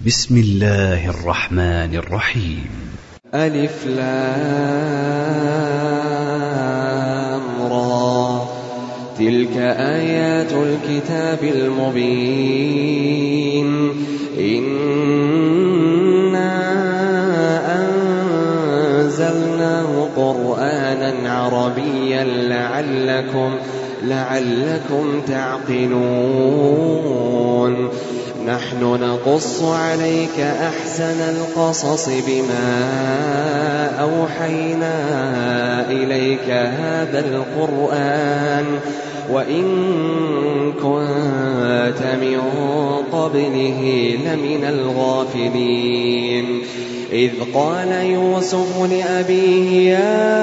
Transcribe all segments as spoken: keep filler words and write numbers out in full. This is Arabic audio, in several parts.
بسم الله الرحمن الرحيم. ألف لام را، تلك آيات الكتاب المبين. إنا أنزلناه قرآنا عربيا لعلكم, لعلكم تعقلون. نحن نقص عليك أحسن القصص بما أوحينا إليك هذا القرآن وإن كنت من قبله لمن الغافلين. إذ قال يوسف لأبيه يا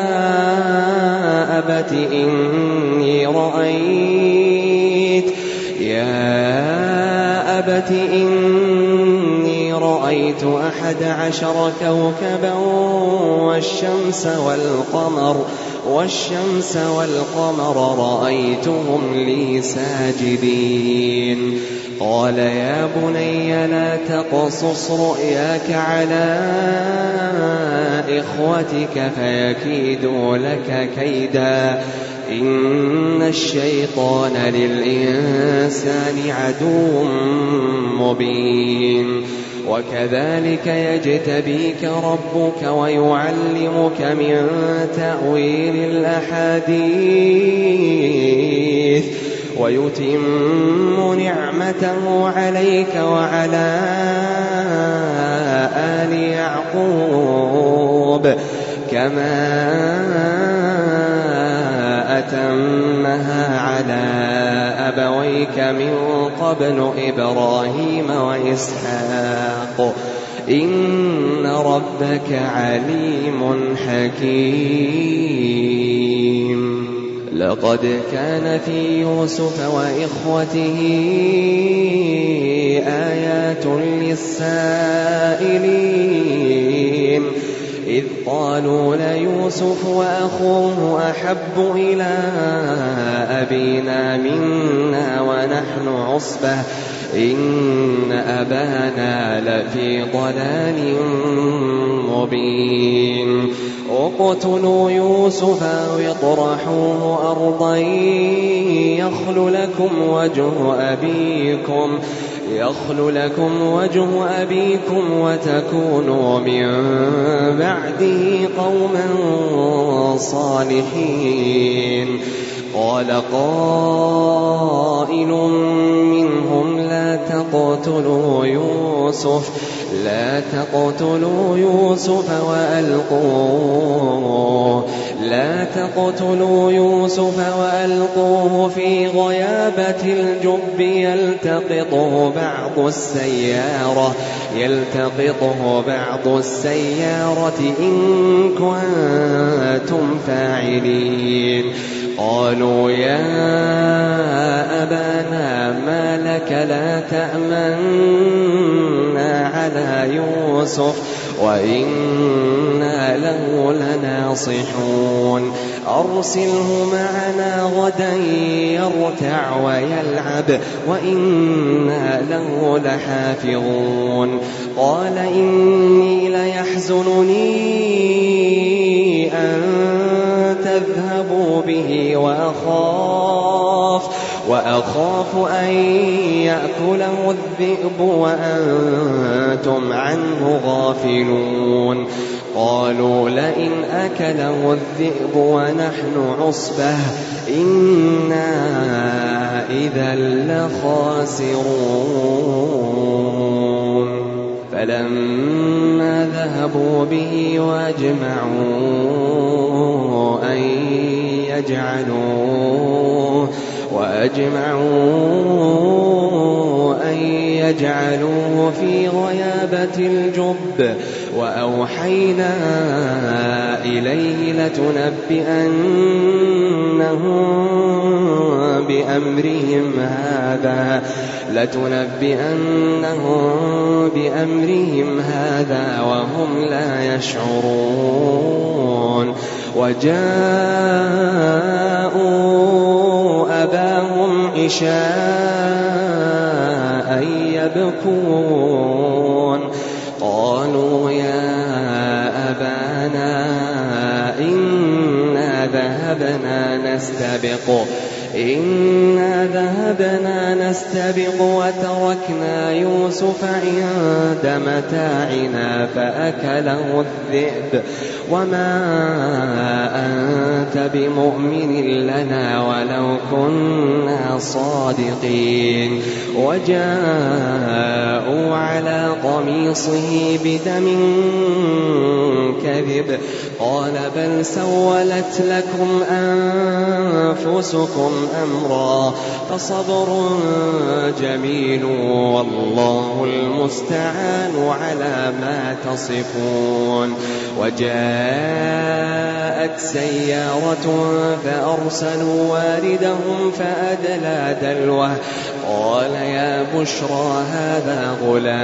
أبت إني رأيت يا أبت إني رأيت أحد عشر كوكبا والشمس والقمر والشمس والقمر رأيتهم لي ساجدين. قال يا بني لا تقصص رؤياك على إخوتك فيكيدوا لك كيدا إن الشيطان للإنسان عدو مبين. وكذلك يجتبيك ربك ويعلمك من تأويل الأحاديث ويتم نعمته عليك وعلى آل يعقوب كما أتمها على أبويك من قبل إبراهيم وإسحاق إن ربك عليم حكيم. لقد كان في يوسف وإخوته آيات للسائلين إذ قالوا ليوسف وأخوه أحب إلى أبينا منا ونحن عصبة إن أبانا لفي ضلال مبين. اقتلوا يوسف أو اطرحوه أرضا يخل لكم وجه أبيكم يخل لكم وجه أبيكم وتكونوا من بعده قوما صالحين. قال قائل منهم لا تقتلوا يوسف لا تقتلوا يوسف وألقوه لا تقتلوا يوسف وألقوه في غيابة الجب يلتقطه بعض السيارة يلتقطه بعض السيارة إن كنتم فاعلين. قالوا يا أبانا ما لك لا تأمنا على يوسف وإنا له لناصحون. أرسله معنا غدا يرتع ويلعب وإنا له لحافظون. قال إني ليحزنني أن تذهبوا به وأخاف وأخاف أن يأكله الذئب وأنتم عنه غافلون. قالوا لئن أكله الذئب ونحن عصبة إنا إذا لخاسرون. فلما ذهبوا به واجمعوا أن يجعلوه وأجمعوا أن يجعلوه في غيابة الجب وأوحينا إليه لتنبئنهم بأمرهم هذا لتنبئنهم بأمرهم هذا وهم لا يشعرون. وجاءوا أباهم عشاء يبكون قالوا يا أبانا إنا ذهبنا نستبق إنا ذهبنا نستبق وتركنا يوسف عند متاعنا فأكله الذئب وما أنت بمؤمن لنا ولو كنا صادقين وجاءوا على قميصه بدم كذب قال بل سولت لكم أنفسكم أمرا فصبر جميل والله المستعان على ما تصفون وجاءت سيارة فأرسلوا واردهم فأدلى دلوه قال يا بشرى هذا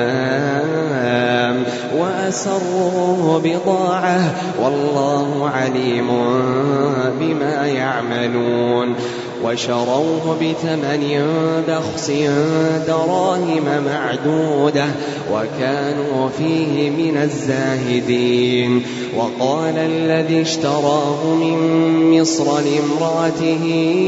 غلام وأسروه بضاعة والله عليم بما يعملون وشروه بثمن بخس دراهم معدودة وكانوا فيه من الزاهدين وقال الذي اشتراه من مصر لامرأته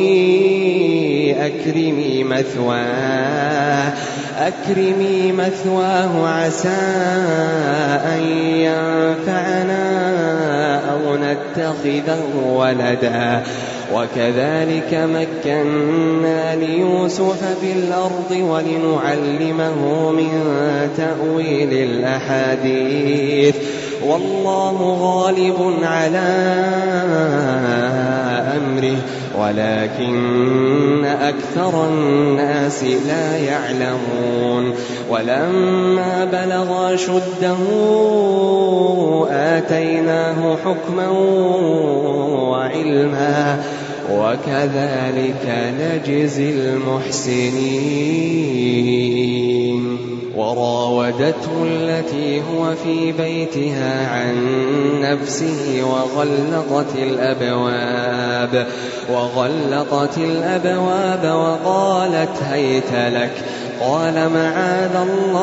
أكرمي مثواه أكرمي مثواه عسى أن ينفعنا أو نتخذه ولدا وكذلك مكنا ليوسف في الأرض ولنعلمه من تأويل الأحاديث والله غالب على أمره ولكن أكثر الناس لا يعلمون ولما بلغ أشده آتيناه حكما وعلما وكذلك نجزي المحسنين وراودته التي هو في بيتها عن نفسه وغلقت الأبواب وغلقت الأبواب وقالت هيت لك قال معاذ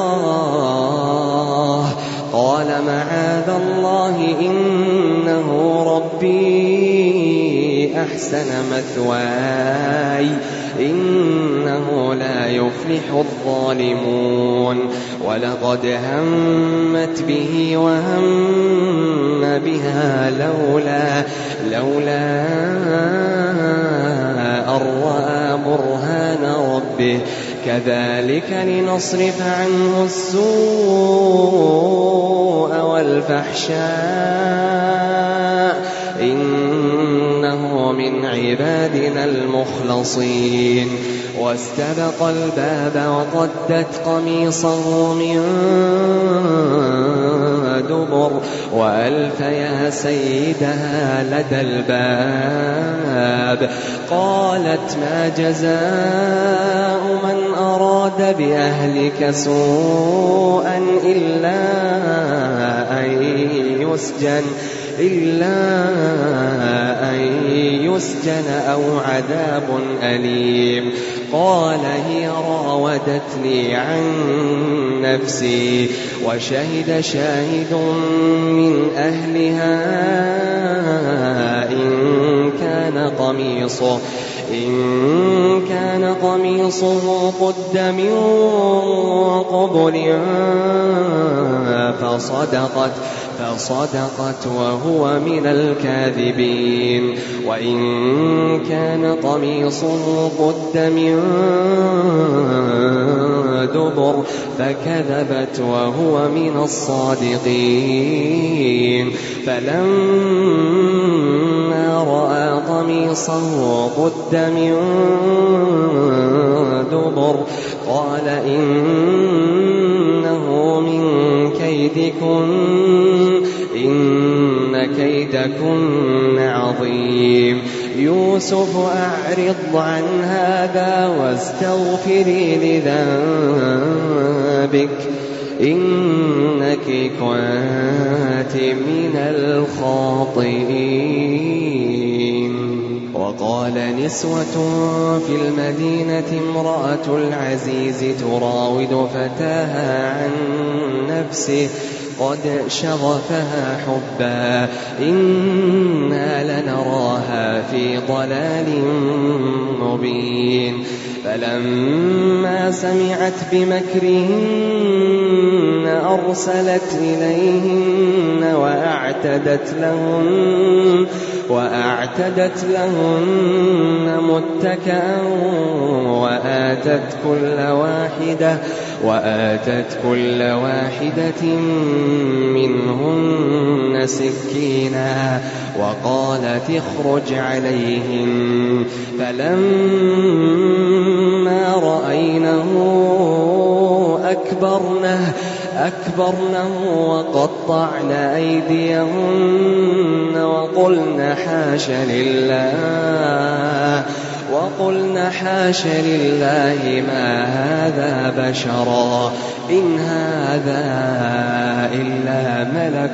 الله قال معاذ الله إنه ربي أحسن مثواي إنه لا يفلح الظالمون ولقد همت به وهم بها لولا لولا أن رأى برهان ربه كذلك لنصرف عنه السوء والفحشاء إنه من عبادنا المخلصين واستبق الباب وقدت قميصه من دبر وألف يا سيدها لدى الباب قالت ما جزاء من أراد بأهلك سوءا إلا أن يسجن إلا أن يسجن أو عذاب أليم قال هي راودتني عن نفسي وشهد شاهد من أهلها إن كان قميصه إن كان قميصه قد من قبل فصدقت فصدقت وهو من الكاذبين وإن كان قميصه قد من دبر فكذبت وهو من الصادقين فلما رأى قميصه قد من دبر قال إنه من كيدكن إن كيدكن عظيم يوسف أعرض عن هذا واستغفري لذنبك إنك كنت من الخاطئين وقال نسوة في المدينة امرأة العزيز تراود فتاها عن نفسه قد شغفها حبا إنا لنراها في ضلال مبين فلما سمعت بمكرهن أرسلت إليهن وأعتدت لهن وأعتدت لهن متكئا وآتت كل واحدة وآتت كل واحدة منهن سكينا وقالت اخرج عليهم فلما رأينه أكبرنه أكبرنه وقطعن أيديهن وقلن حاش لله وقلن حاش لله ما هذا بشرا إن هذا إلا ملك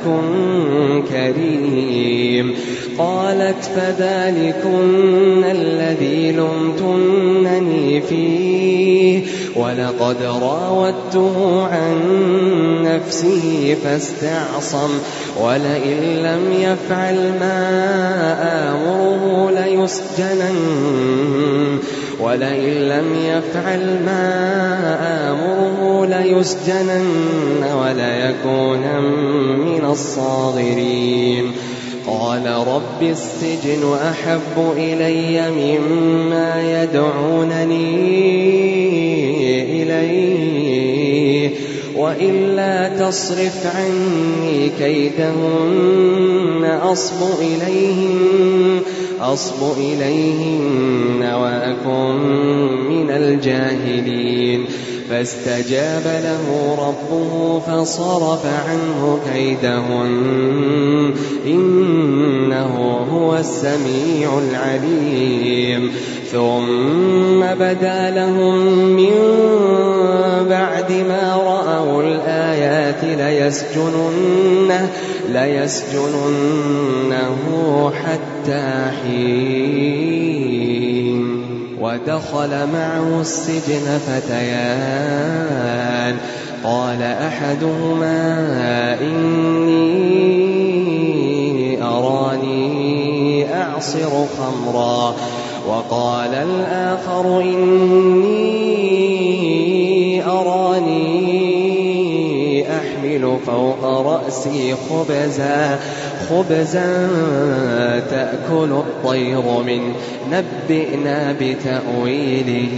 كريم قالت فذلكن الذي لمتنني فيه ولقد راودته عن نفسه فاستعصم ولئن لم يفعل ما آمره ليسجنن ولئن لم يفعل ما آمره ليسجنن وليكونن من الصاغرين قال رب السجن أحب إلي مما يدعونني إليه وإلا تصرف عني كيدهن أصب إليهن أصب إليهن وأكن من الجاهلين فاستجاب له ربه فصرف عنه كيدهن إنه هو السميع العليم ثم بدا لهم من بعد ما رأوا الآيات ليسجننه, ليسجننه حتى حين ودخل معه السجن فتيان قال أحدهما إني أراني أعصر خمرا وقال الآخر إني أراني أحمل فوق رأسي خبزا خبزا تأكل الطير منه نبئنا بتأويله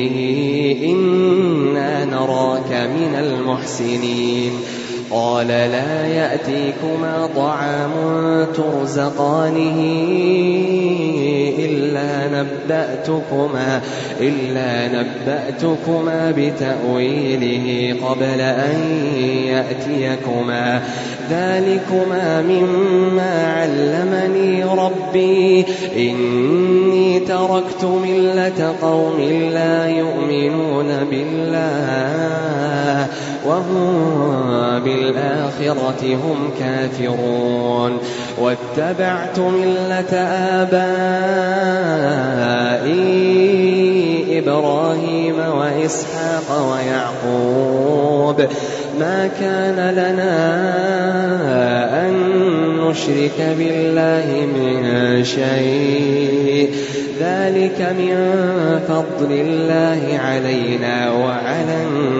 إنا نراك من المحسنين قال لا يأتيكما طعام ترزقانه إلا نبأتكما إلا نبأتكما بتأويله قبل أن يأتيكما ذلكما مما علمني ربي إني تركت ملة قوم لا يؤمنون بالله وهم بالآخرة هم كافرون واتبعت ملة آبائي إبراهيم وإسحاق ويعقوب ما كان لنا أن نشرك بالله من شيء ذلك من فضل الله علينا وعلى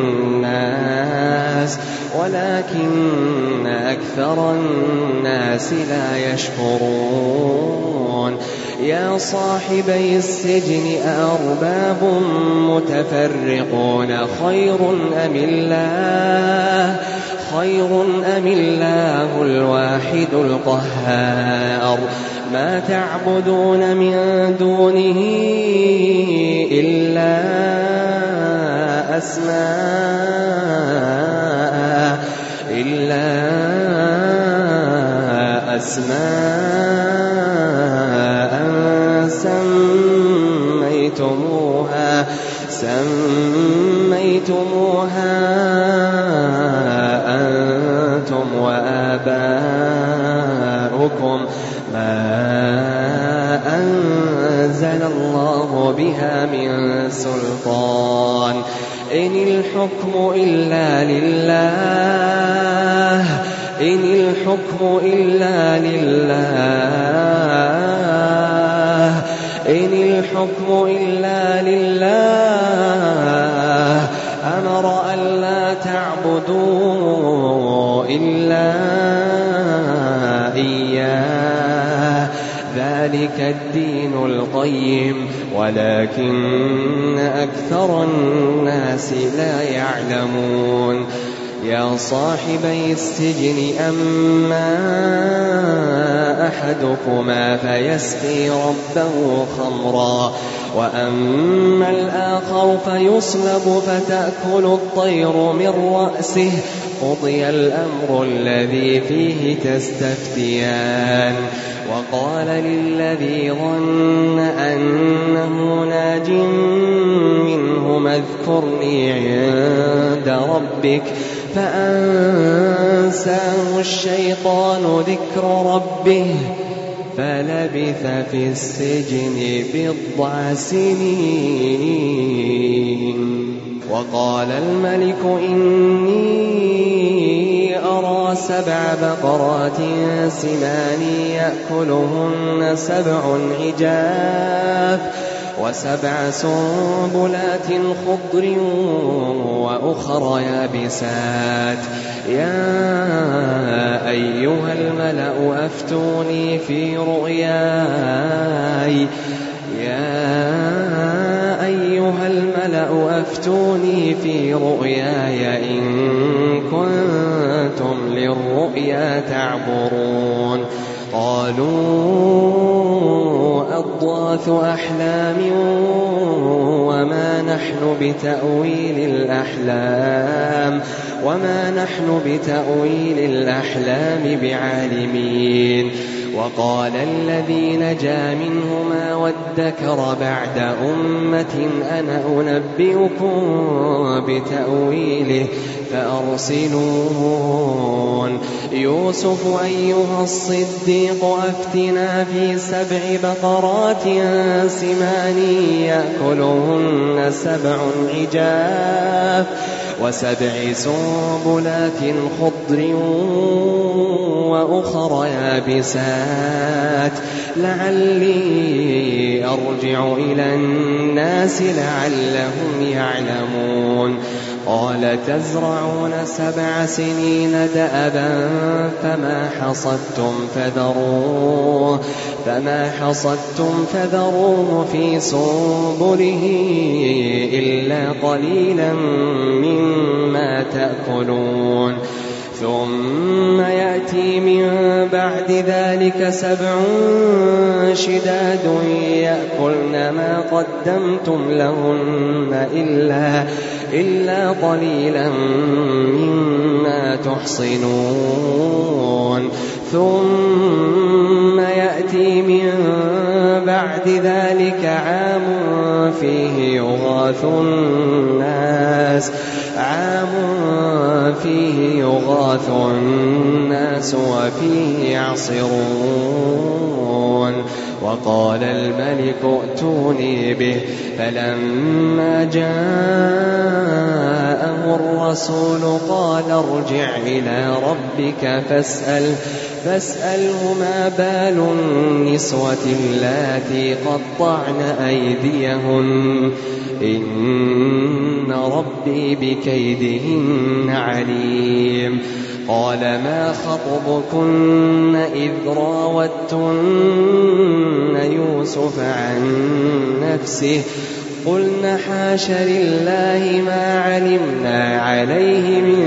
الناس ولكن أكثر الناس لا يشكرون يا صاحبي السجن أأرباب متفرقون خير أم الله خير أم الله الواحد القهار ما تعبدون من دونه إلا أسماء إلا أسماء سميتموها سميتموها أنتم وآباؤكم ما أنزل الله بها من سلطان إن الحكم إلا لله الحكم إلا لله إن الحكم إلا لله أمر ألا تعبدوا إلا إياه ذلك الدين القيم ولكن أكثر الناس لا يعلمون يا صاحبي السجن أما أحدكما فيسقي ربه خمرا وأما الآخر فيصلب فتأكل الطير من رأسه قضي الأمر الذي فيه تستفتيان وقال للذي ظن أنه ناج منهما اذكرني عند ربك فأنساه الشيطان ذكر ربه فلبث في السجن بضع سنين وقال الملك إني أرى سبع بقرات سمان يأكلهن سبع عجاف وسبع سنبلات خضر وأخر يابسات يا أيها الملأ أفتوني في رؤياي يا أيها الملأ أفتوني في رؤياي إن كنتم للرؤيا تعبرون قالوا أضغاث أحلام وما نحن بتأويل الأحلام وما نحن بتأويل الأحلام بعالمين وقال الذي نجا منهما وادكر بعد أمة أنا أنبئكم بتأويله فأرسلون يوسف أيها الصديق أفتنا في سبع بقرات سمان يأكلهن سبع عجاف وسبع سنبلات خضر وأخر يابسات لعلي أرجع إلى الناس لعلهم يعلمون قال تزرعون سبع سنين دأبا فما حصدتم فذروه فما حصدتم فذروه في سنبله إلا قليلا مما تأكلون ثم يأتي من بعد ذلك سبع شداد يأكلن ما قدمتم لهن إلا, إلا قليلا مما تحصنون ثم يأتي من بعد ذلك عام فيه يغاث الناس عام فيه يغاث الناس وفيه يعصرون وقال الملك ائتوني به فلما جاءه الرسول قال ارجع إلى ربك فاسأل فاسأله ما بال النسوة اللاتي قطعن أيديهن إن ربي بكيدهن عليم قال ما خطبكن إذ راوتن يوسف عن نفسه قلنا حاش لله ما علمنا عليه من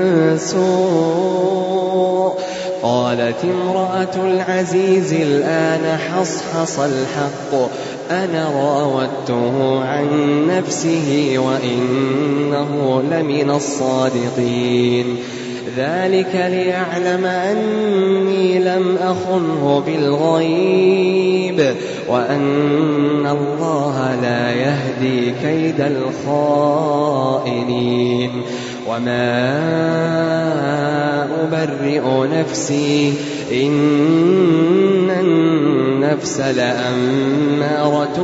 سوء قالت امرأة العزيز الآن حصحص الحق أنا راودته عن نفسه وإنه لمن الصادقين ذلك ليعلم أني لم أخنه بالغيب وأن الله لا يهدي كيد الخائنين وما أبرئ نفسي إن النفس لأمارة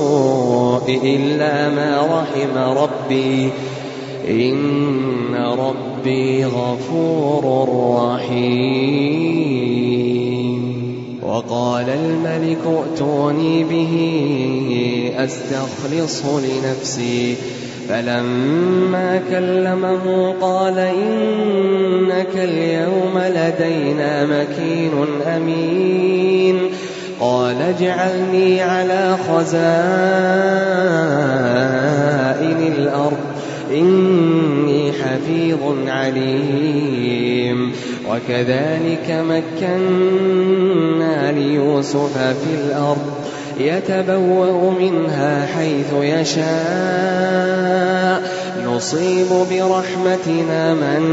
بالسوء إلا ما رحم ربي إن ربي غفور رحيم. وقال الملك ائتوني به أستخلصه لنفسي، فلما كلمه قال إنك اليوم لدينا مكين أمين. قال اجعلني على خزائن الأرض إني حفيظ عليم. وكذلك مكنا ليوسف في الأرض يتبوأ منها حيث يشاء نصيب برحمتنا من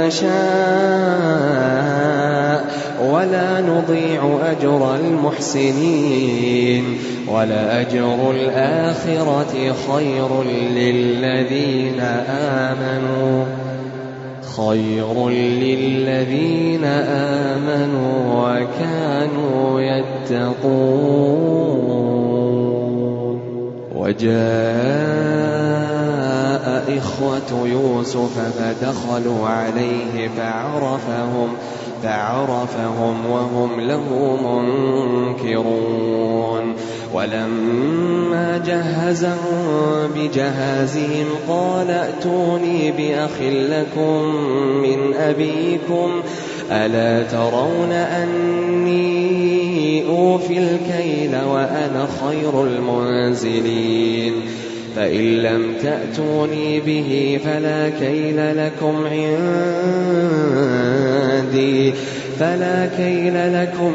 نشاء ولا نضيع أجر المحسنين. ولأجر الآخرة خير للذين آمنوا خير للذين آمنوا وكانوا يتقون. وجاء إخوة يوسف فدخلوا عليه فعرفهم فعرفهم وهم له منكرون. ولما جهزهم بجهازهم قال ائتوني بأخ لكم من أبيكم ألا ترون أني أوفي الكيل وأنا خير المنزلين. فإن لم تأتوني به فلا كيل لكم عندي فلا كيل لكم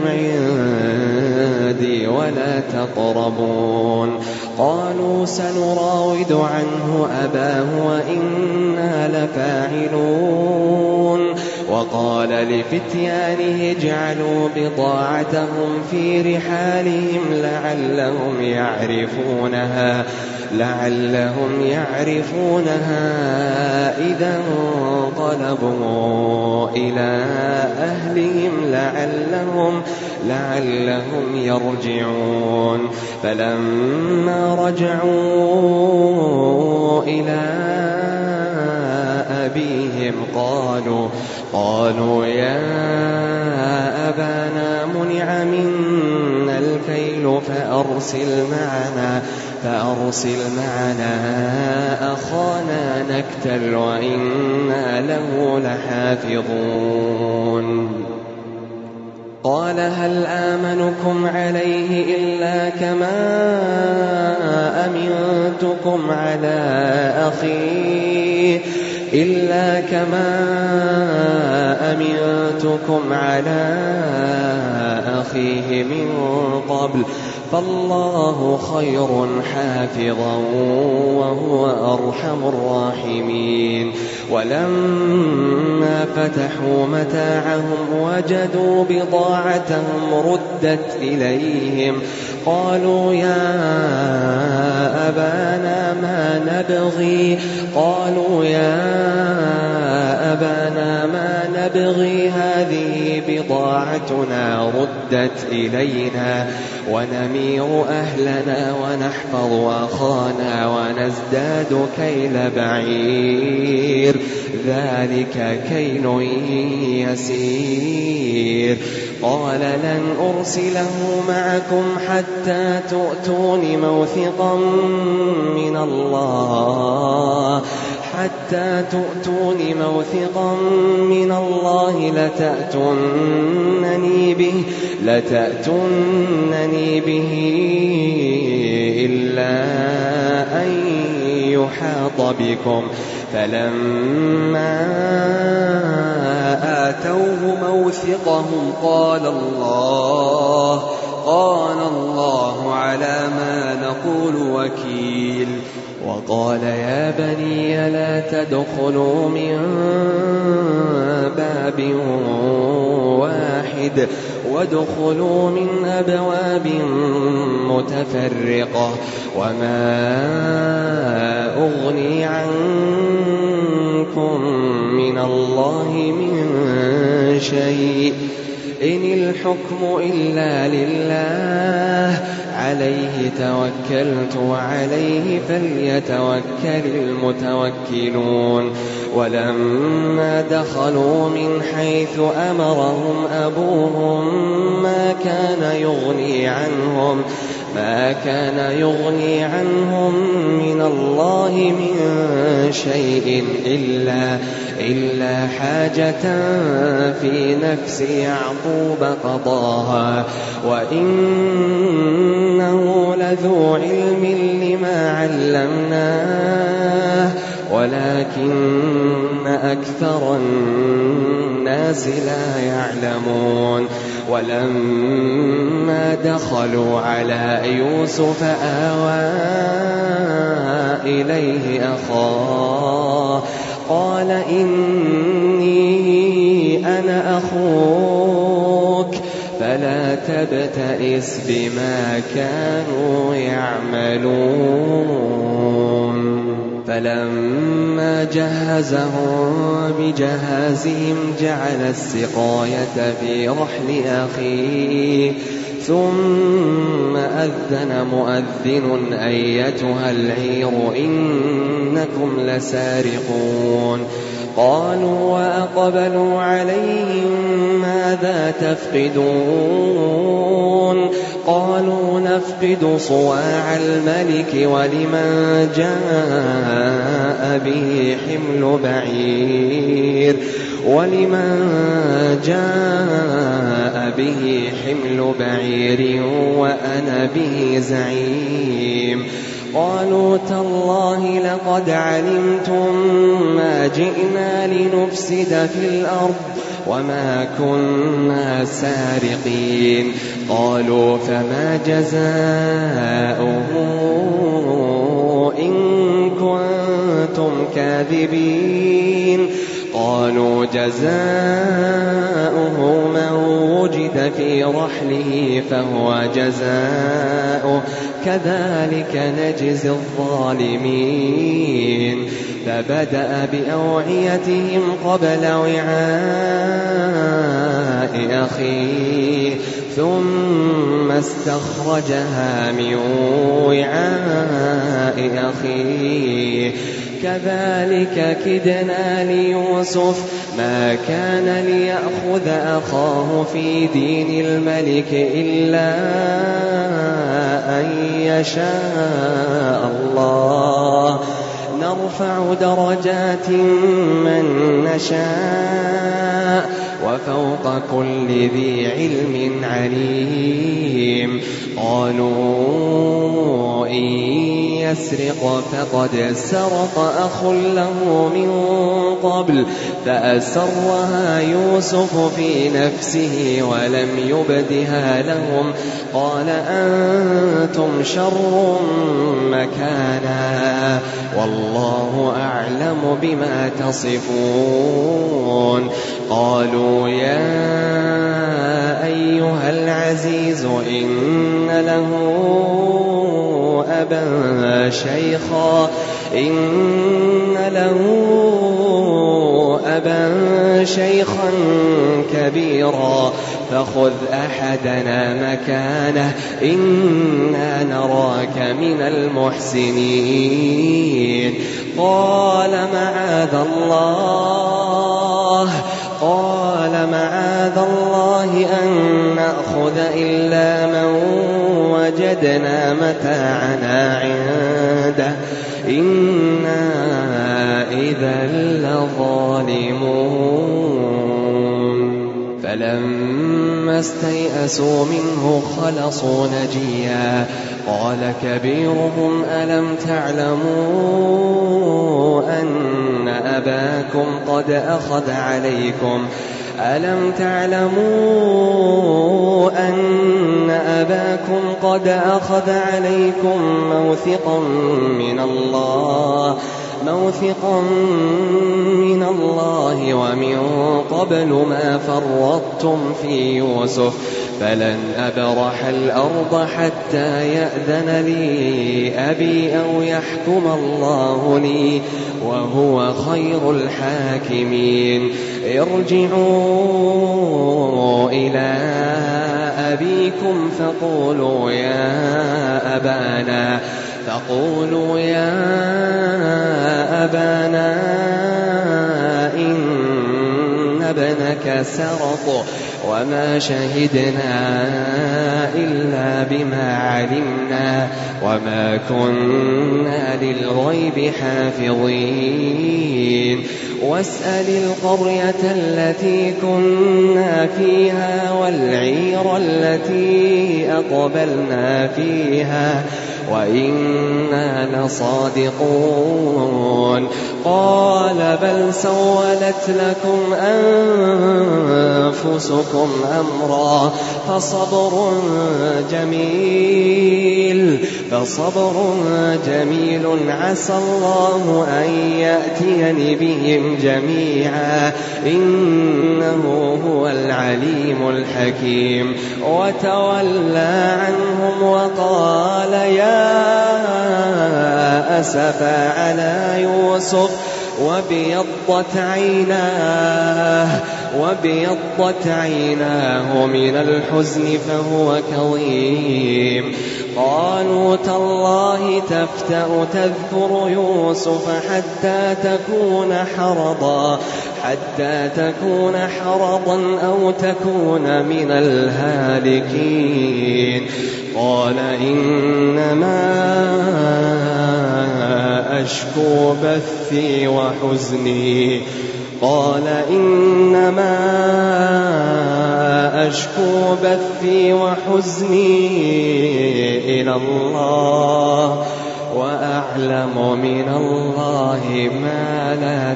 عندي ولا تقربون. قالوا سنراود عنه أباه وإنا لفاعلون. وقال لفتيانه اجعلوا بضاعتهم في رحالهم لعلهم يعرفونها لعلهم يعرفونها إذا انقلبوا إلى أهلهم لعلهم لعلهم يرجعون. فلما رجعوا إلى أبيهم قالوا قالوا يا أبانا منع منا الكيل فأرسل معنا فأرسل معنا أخانا نكتل وإنا له لحافظون. قال هل آمنكم عليه إلا كما أمنتكم على أخيه إلا كما أمنتكم على أخيه من قبل فالله خير حافظا وهو أرحم الراحمين. ولما فتحوا متاعهم وجدوا بضاعتهم ردت إليهم قالوا يا أبانا ما نبغي قالوا يا أبانا ما نبغي هذه بضاعتنا ردت إلينا ونمير أهلنا ونحفظ أخانا ونزداد كيل بعير ذلك كيل يسير. قال لن أرسله معكم حتى تؤتون موثقا من الله حتى تؤتون موثقا من الله لتأتونني به لتأتونني به إلا أن يحاط بكم. فلما آتوه موثقهم قال الله قال الله على ما نقول وكيل. وقال يا بني لا تدخلوا من باب واحد وادخلوا من أبواب متفرقة وما أغني عنكم من الله من شيء إن الحكم إلا لله عليه توكلت وعليه فليتوكل المتوكلون. ولما دخلوا من حيث أمرهم أبوهم ما كان يغني عنهم ما كان يغني عنهم من الله من شيء إلا, إلا حاجة في نفس يعقوب قضاها وإنه لذو علم لما علمناه ولكن أكثر الناس لا يعلمون. ولما دخلوا على يوسف آوى إليه أخاه قال إني أنا أخوك فلا تبتئس بما كانوا يعملون. فلما جهزهم بجهازهم جعل السقاية في رحل أخيه ثم أذن مؤذن أيتها العير إنكم لسارقون. قالوا وأقبلوا عليهم ماذا تفقدون قالوا نفقد صواع الملك ولمن جاء به حمل بعير ولمن جاء به حمل بعير وأنا به زعيم. قالوا تالله لقد علمتم ما جئنا لنفسد في الأرض وما كنا سارقين. قالوا فما جزاؤه إن كنتم كاذبين. قالوا جزاؤه من وجد في رحله فهو جزاؤه كذلك نجزي الظالمين. فبدأ بأوعيتهم قبل وعاء أخيه ثم استخرجها من وعاء أخيه كذلك كدنا ليوسف ما كان ليأخذ أخاه في دين الملك إلا أن يشاء الله نرفع درجات من نشاء وفوق كل ذي علم عليم. قالوا إن يسرق فقد سرق أخ له من قبل فأسرها يوسف في نفسه ولم يبدها لهم قال أنتم شر مكانا والله أعلم بما تصفون. قالوا يا أيها العزيز إن له أبا شيخا إن له أبا شيخا كبيرا فخذ أحدنا مكانه إنا نراك من المحسنين. قال معاذ الله قال معاذ الله أن نأخذ إلا من وجدنا متاعنا عنده إنا إذا لظالمون. فلما استيئسوا منه خلصوا نجيا قال كبيرهم ألم تعلموا أن أباكم قد أخذ عليكم ألم تعلموا أن أباكم قد أخذ عليكم موثقا من الله موثقا من الله ومن قبل ما فرطتم في يوسف فلن أبرح الأرض حتى يأذن لي أبي أو يحكم الله لي وهو خير الحاكمين. ارجعوا إلى أبيكم فقولوا يا أبانا فقولوا يا أبانا ابنك سرق وما شهدنا إلا بما علمنا وما كنا للغيب حافظين واسأل القرية التي كنا فيها والعير التي أقبلنا فيها وإنا لصادقون قال بل سولت لكم أنفسكم أمرا فصبر جميل فصبر جميل عسى الله أن يأتيني بهم جميعا إنه هو العليم الحكيم وتولى عنهم وقال يا أسفا على يوسف وابيضت عيناه وابيضت عيناه من الحزن فهو كظيم قالوا تالله تفتأ تذكر يوسف حتى تكون حرضا حتى تكون حرضا أو تكون من الهالكين قال إنما أشكو بثي وحزني قال إنما أشكو بثي وحزني إلى الله وأعلم من الله ما لا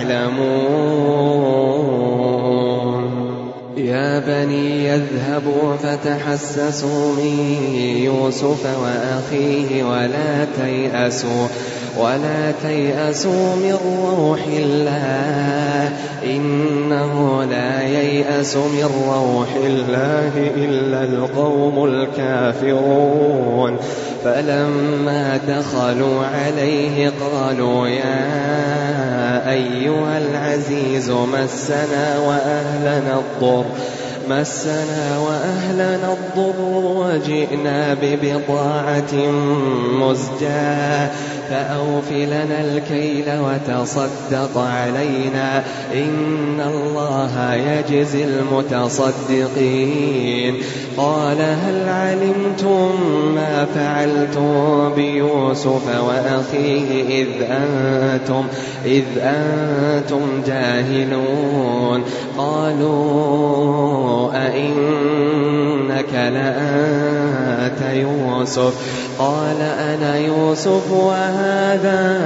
تعلمون يا بني يذهبوا فتحسسوا من يوسف وأخيه ولا تيأسوا ولا تيأسوا من روح الله إنه لا ييأس من روح الله إلا القوم الكافرون فلما دخلوا عليه قالوا يا أيها العزيز مسنا وأهلنا الضر مسنا وأهلنا الضر وجئنا ببضاعة مزجاة فأوف لنا الكيل وتصدق علينا إن الله يجزي المتصدقين قال هل علمتم ما فعلتم بيوسف وأخيه إذ أنتم إذ أنتم جاهلون قالوا أئنك لأنت يوسف قال أنا يوسف وهذا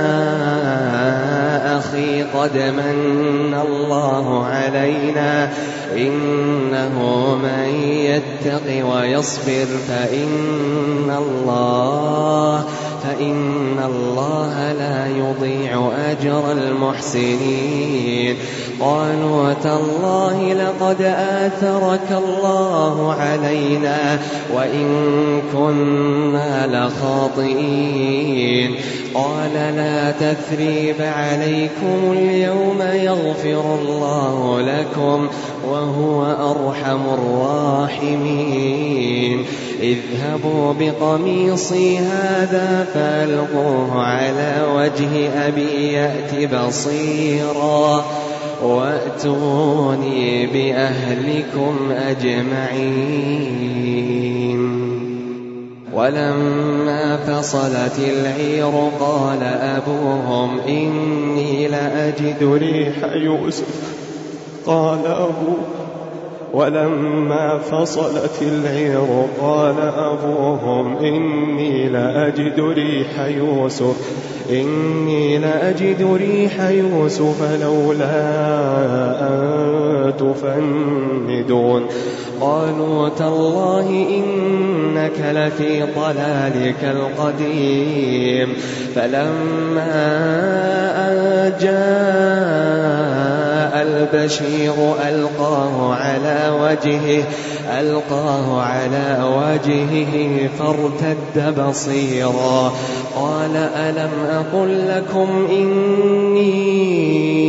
أخي قد من الله علينا إنه من يتق ويصبر فإن الله فإن الله لا يضيع أجر المحسنين قالوا تالله لقد آثرك الله علينا وإن كنا لخاطئين قال لا تثريب عليكم اليوم يغفر الله لكم وهو أرحم الراحمين اذهبوا بقميصي هذا فألقوه على وجه أبي يأت بصيرا وأتوني بأهلكم أجمعين ولما فصلت العير قال أبوهم إني لأجد ريح يوسف قال أبوهم ولما فصلت العير قال أبوهم إني لأجد ريح يوسف إني لأجد ريح يوسف لولا أن تفندون قالوا تالله إنك لفي ضلالك القديم فلما أن جاء البشير ألقاه على وجهه ألقاه على وجهه فارتد بصيرا قال ألم أقل لكم إني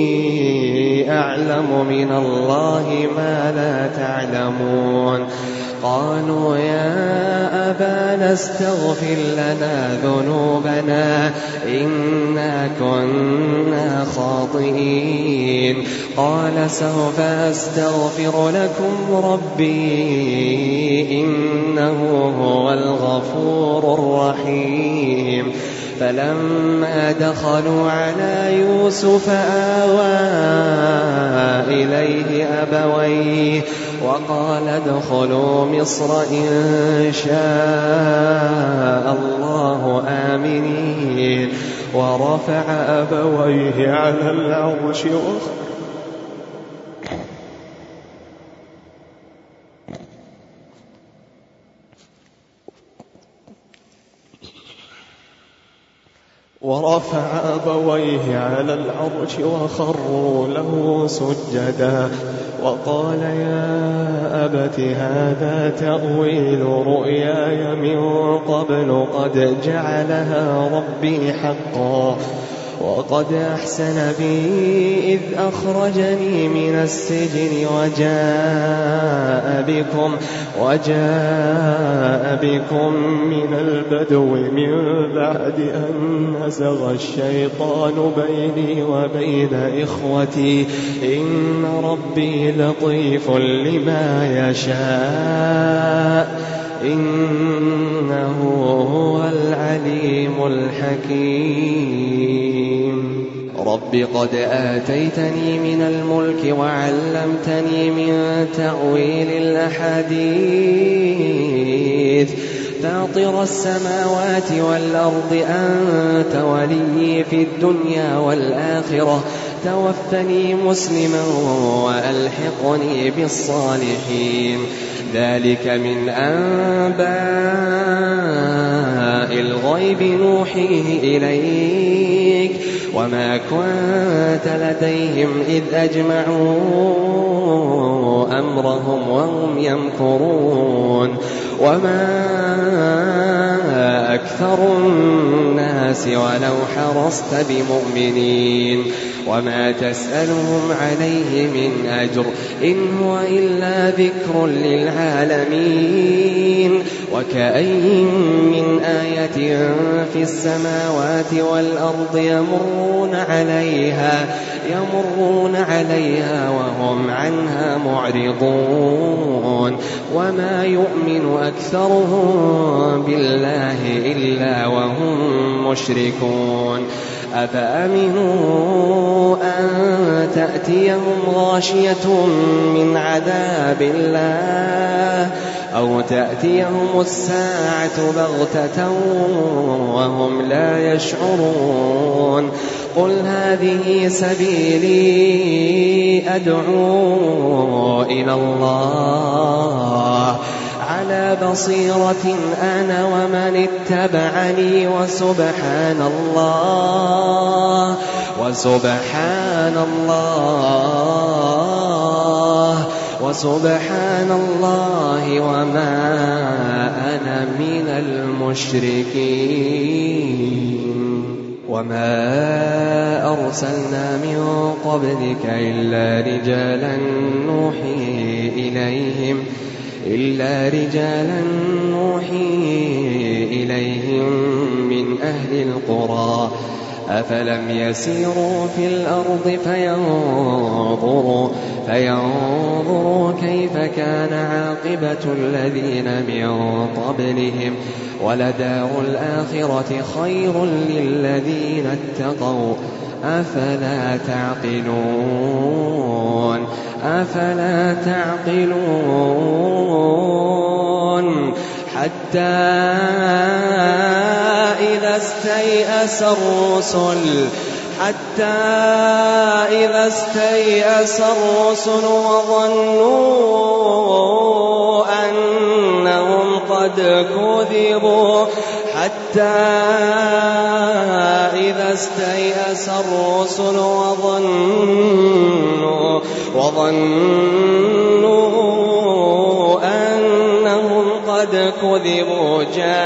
أعلم من الله ما لا تعلمون قالوا يا أبانا استغفر لنا ذنوبنا إنا كنا خاطئين. قال سوف أستغفر لكم ربي إنه هو الغفور الرحيم. فلما دخلوا على يوسف آوى إليه أبويه وقال ادخلوا مصر إن شاء الله آمنين. ورفع أبويه على العرش ورفع أبويه على العرش وخروا له سجدا وقال يا أبت هذا تأويل رؤياي من قبل قد جعلها ربي حقا وقد أحسن بي إذ أخرجني من السجن وجاء بكم, وجاء بكم من البدو من بعد أن نزغ الشيطان بيني وبين إخوتي إن ربي لطيف لما يشاء إنه هو العليم الحكيم. رب قد آتيتني من الملك وعلمتني من تأويل الأحاديث فاطر السماوات والأرض أنت ولي في الدنيا والآخرة توفني مسلما وألحقني بالصالحين. ذلك من أنباء الغيب نوحيه إليك وما كنت لديهم إذ أجمعوا أمرهم وهم يمكرون. وما أكثر الناس ولو حرصت بمؤمنين وما تسألهم عليه من أجر إن هو إلا ذكر للعالمين. وكأين من آية في السماوات والأرض يمرون عليها يمرون عليها وهم عنها معرضون. وما يؤمن أكثرهم بالله إلا وهم مشركون. أفأمنوا أن تأتيهم غاشية من عذاب الله أو تأتيهم الساعة بغتة وهم لا يشعرون. قل هذه سبيلي أدعو إلى الله على بصيرة أنا ومن اتبعني وسبحان الله وسبحان الله وسبحان الله وما أنا من المشركين. وما أرسلنا من قبلك إلا رجالا نوحي إليهم إلا رجالا نوحي إليهم من أهل القرى أفلم يسيروا في الأرض فينظروا, فينظروا كيف كان عاقبة الذين من قبلهم ولدار الآخرة خير للذين اتقوا أفلا تعقلون أفلا تعقلون. حتى إذا استيأس الرسل حتى إذا استيأس الرسل وظنوا أنهم قد كذبوا حتى إذا استيأس الرسل وظنوا وظنوا أنهم قد كذبوا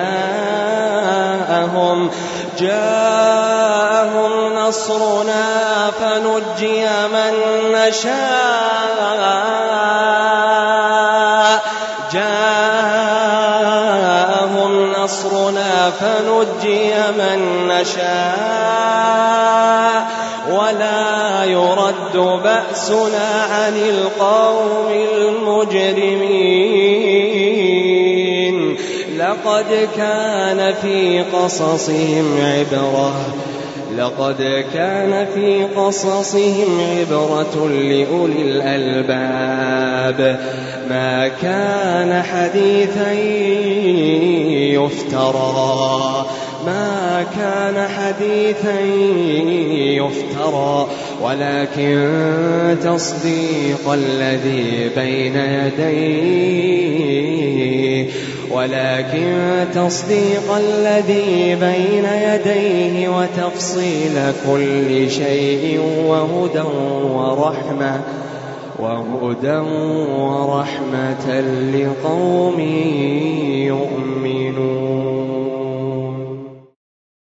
جاءهم جاءهم نصرنا فنجي من نشاء جاءهم فنجي من نشاء ولا يرد بأسنا عن القوم المجرمين لقد كان في قصصهم عبرة لقد كان في قصصهم عبرة لأولي الألباب ما كان حديثا يفترى ما كان حديثا يفترى ولكن تصديق الذي بين يديه ولكن تصديق الذي بين يديه وتفصيل كل شيء وهدى ورحمة وهدى ورحمة لقوم يؤمنون.